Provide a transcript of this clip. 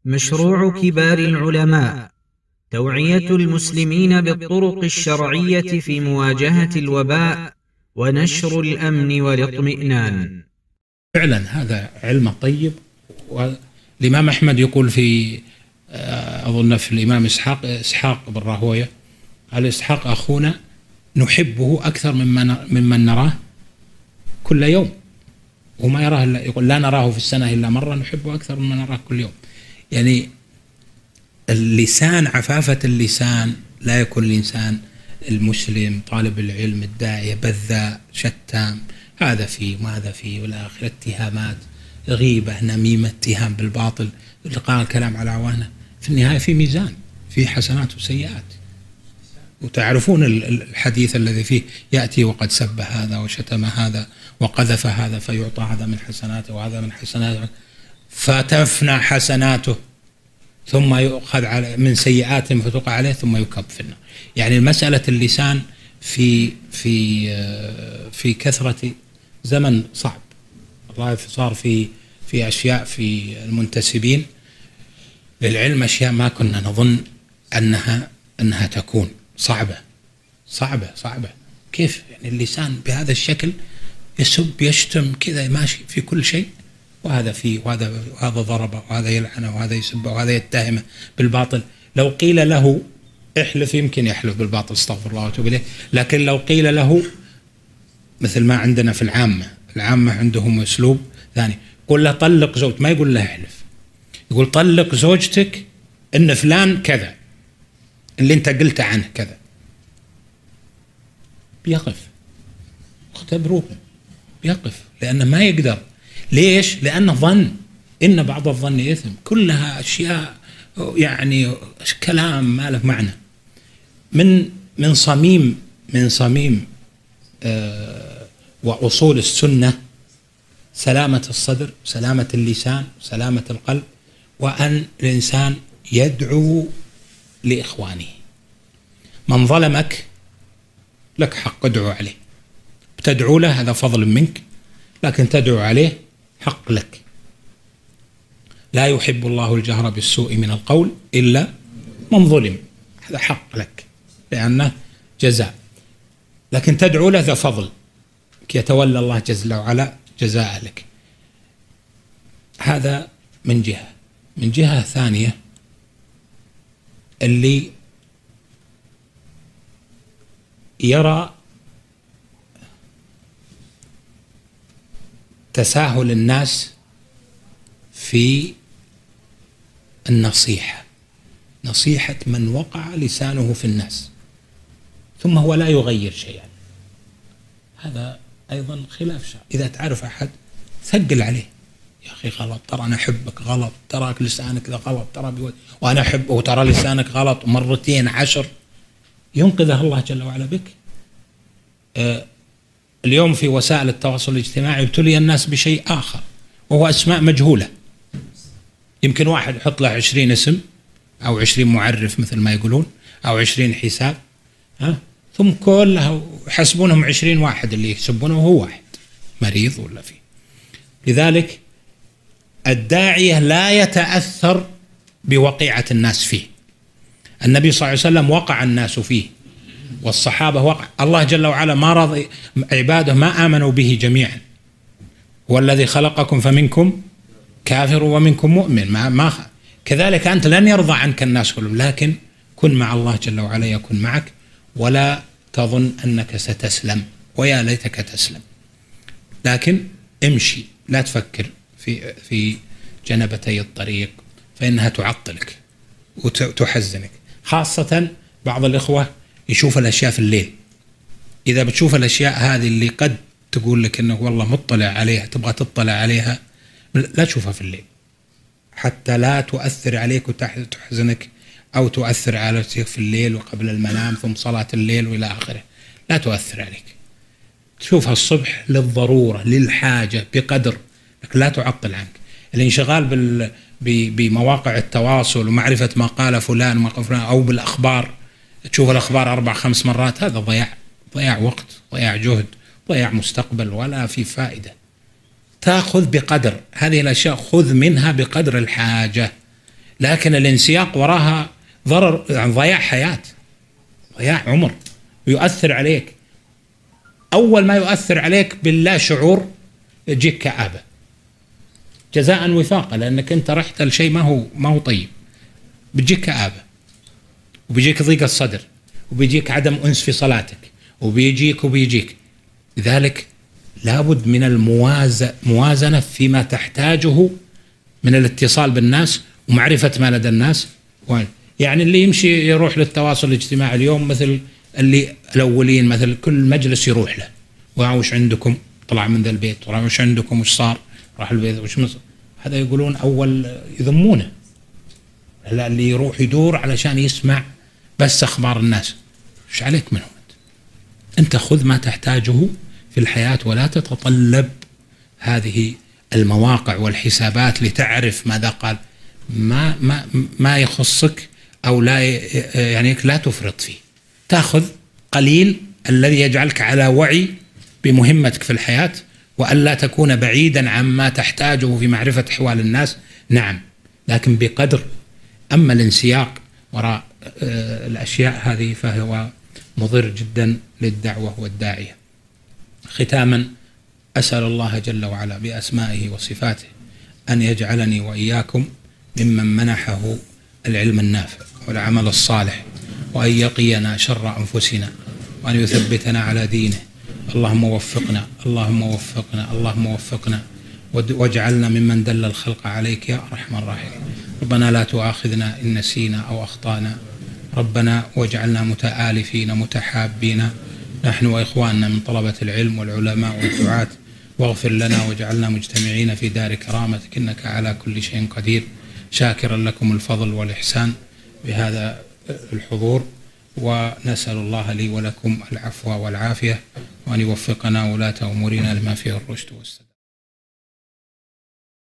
مشروع كبار العلماء توعية المسلمين بالطرق الشرعية في مواجهة الوباء ونشر الأمن والاطمئنان. فعلا هذا علم طيب. والإمام أحمد يقول في أظن في الإمام إسحاق بن راهويه، قال إسحاق أخونا نحبه أكثر ممن نراه كل يوم، وما يراه يقول لا نراه في السنة إلا مرة، نحبه أكثر مما نراه كل يوم. يعني اللسان، عفافة اللسان، لا يكون الإنسان المسلم طالب العلم الداعية بذاء شتام، هذا فيه وهذا فيه والآخر اتهامات، غيبة، نميمة، اتهام بالباطل، إلقاء الكلام على عوانه. في النهاية في ميزان، في حسنات وسيئات. وتعرفون الحديث الذي فيه يأتي وقد سب هذا وشتم هذا وقذف هذا فيعطى هذا من حسناته وهذا من حسناته فتفنى حسناته ثم يؤخذ من سيئات فتقع عليه ثم يكب في النار. يعني مسألة اللسان في كثرة زمن صعب. الله صار في أشياء في المنتسبين للعلم، أشياء ما كنا نظن أنها تكون صعبة. كيف يعني اللسان بهذا الشكل يسب يشتم كذا ماشي في كل شيء، وهذا فيه وهذا ضربه وهذا يلعنه وهذا يسبه وهذا يتهمه بالباطل. لو قيل له احلف يمكن يحلف بالباطل، استغفر الله واتوب اليه. لكن لو قيل له مثل ما عندنا في العامة عندهم اسلوب ثاني، قل له طلق زوجتك، ما يقول له احلف، يقول طلق زوجتك ان فلان كذا اللي انت قلت عنه كذا، بيقف. اختبروه، بيقف لأنه ما يقدر. ليش؟ لأنه ظن، إن بعض الظن إثم. كلها أشياء يعني كلام ما له معنى. من صميم وأصول السنة سلامة الصدر، سلامة اللسان، سلامة القلب، وأن الإنسان يدعو لإخوانه. من ظلمك لك حق ادعو عليه، بتدعو له هذا فضل منك، لكن تدعو عليه حق لك. لا يحب الله الجهر بالسوء من القول إلا من ظلم، هذا حق لك لأنه جزاء، لكن تدعو له ذا فضل كي يتولى الله جل وعلا جزاء لك. هذا من جهة ثانية اللي يرى تساهل الناس في نصيحة من وقع لسانه في الناس ثم هو لا يغير شيئا، هذا أيضا خلاف شرع. إذا تعرف أحد ثقل عليه، يا أخي غلط، ترى أنا أحبك، غلط، تراك لسانك ذا غلط، ترى وأنا أحبه وترى لسانك غلط، مرتين 10 ينقذه الله جل وعلا بك. اليوم في وسائل التواصل الاجتماعي ابتلي الناس بشيء آخر وهو أسماء مجهولة. يمكن واحد يحط له 20 اسم أو 20 معرف مثل ما يقولون أو 20 حساب، ثم كلها يحسبونهم 20 واحد اللي يسبونه وهو واحد مريض ولا فيه. لذلك الداعية لا يتأثر بوقيعة الناس فيه. النبي صلى الله عليه وسلم وقع الناس فيه والصحابة وقع. الله جل وعلا ما رضي عباده ما آمنوا به جميعا. هو الذي خلقكم فمنكم كافر ومنكم مؤمن. كذلك أنت لن يرضى عنك الناس كلهم، لكن كن مع الله جل وعلا يكن معك، ولا تظن أنك ستسلم، ويا ليتك تسلم. لكن امشي، لا تفكر في جنبتي الطريق فإنها تعطلك وتحزنك. خاصة بعض الإخوة يشوف الأشياء في الليل. إذا بتشوف الأشياء هذه اللي قد تقول لك أنه والله مطلع عليها، تبغى تطلع عليها، لا تشوفها في الليل حتى لا تؤثر عليك وتحزنك، أو تؤثر عليك في الليل وقبل المنام ثم صلاة الليل وإلى آخره، لا تؤثر عليك. تشوفها الصبح للضرورة للحاجة بقدر، لكن لا تعطل عنك. الانشغال بمواقع التواصل ومعرفة ما قال فلان ما قال فلان، أو بالأخبار، تشوف الأخبار 4-5 مرات، هذا ضياع وقت، ضياع جهد، ضياع مستقبل، ولا في فائدة. تأخذ بقدر هذه الأشياء، خذ منها بقدر الحاجة، لكن الانسياق وراها ضرر، يعني ضياع حياة، ضياع عمر، ويؤثر عليك. أول ما يؤثر عليك باللا شعور يجيك كآبة جزاء وفاقا، لأنك أنت رحت لشيء ما هو طيب، بيجيك كآبة، وبيجيك ضيق الصدر، وبيجيك عدم أنس في صلاتك، وبيجيك. لذلك لابد من الموازنة فيما تحتاجه من الاتصال بالناس ومعرفة ما لدى الناس. يعني اللي يمشي يروح للتواصل الاجتماعي اليوم مثل اللي الأولين، مثل كل مجلس يروح له، وش عندكم، طلع من ذا البيت، وش عندكم، وش صار، راح البيت، وش مصر. هذا يقولون أول يذمونه. هلا اللي يروح يدور علشان يسمع بس أخبار الناس، وش عليك منهم؟ أنت خذ ما تحتاجه في الحياة، ولا تتطلب هذه المواقع والحسابات لتعرف ماذا قال. ما يخصك أو لا، يعني لا تفرط فيه. تأخذ قليل الذي يجعلك على وعي بمهمتك في الحياة، وألا تكون بعيدا عما تحتاجه في معرفة أحوال الناس، نعم، لكن بقدر. أما الانسياق وراء الأشياء هذه فهو مضر جدا للدعوة والداعية. ختاما، أسأل الله جل وعلا بأسمائه وصفاته أن يجعلني وإياكم ممن منحه العلم النافع والعمل الصالح، وأن يقينا شر أنفسنا، وأن يثبتنا على دينه. اللهم وفقنا، اللهم وفقنا، اللهم وفقنا، واجعلنا ممن دل الخلق عليك يا أرحم الراحمين. ربنا لا تؤاخذنا إن نسينا أو أخطأنا، ربنا واجعلنا متآلفين متحابين نحن وإخواننا من طلبة العلم والعلماء والدعاة، واغفر لنا واجعلنا مجتمعين في دار كرامتك إنك على كل شيء قدير. شاكرا لكم الفضل والإحسان بهذا الحضور، ونسأل الله لي ولكم العفو والعافية، وأن يوفقنا ولاة أمورنا لما فيه الرشد والسداد.